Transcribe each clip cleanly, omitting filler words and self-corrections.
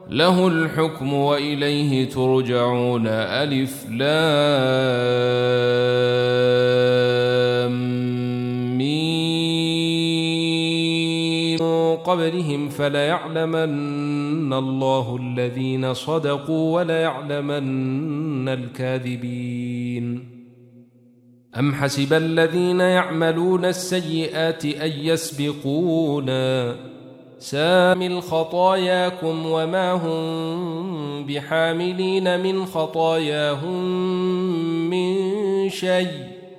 له الحكم وإليه ترجعون. ألف لام ميم قبلهم فليعلمن الله الذين صدقوا وليعلمن الكاذبين. أم حسب الذين يعملون السيئات أن يسبقونا سامل خطاياكم وما هم بحاملين من خطاياهم من شيء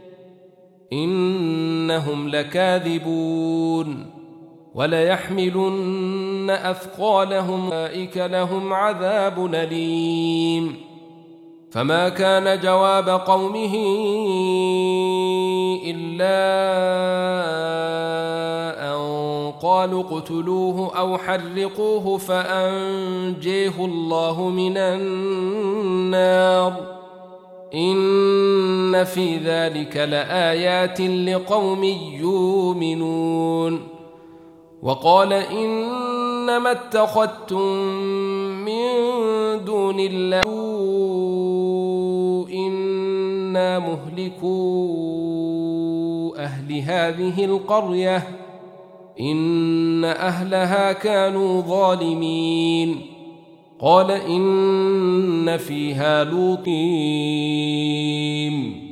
إنهم لكاذبون. وليحملن أثقالهم أولئك لهم عذاب أليم. فما كان جواب قومه إلا أن قالوا اقتلوه أو حرقوه فأنجيه الله من النار. إن في ذلك لآيات لقوم يؤمنون. وقال إنما اتخذتم من دون الله إنا مهلكو أهل هذه القرية إن أهلها كانوا ظالمين. قال إن فيها لوطا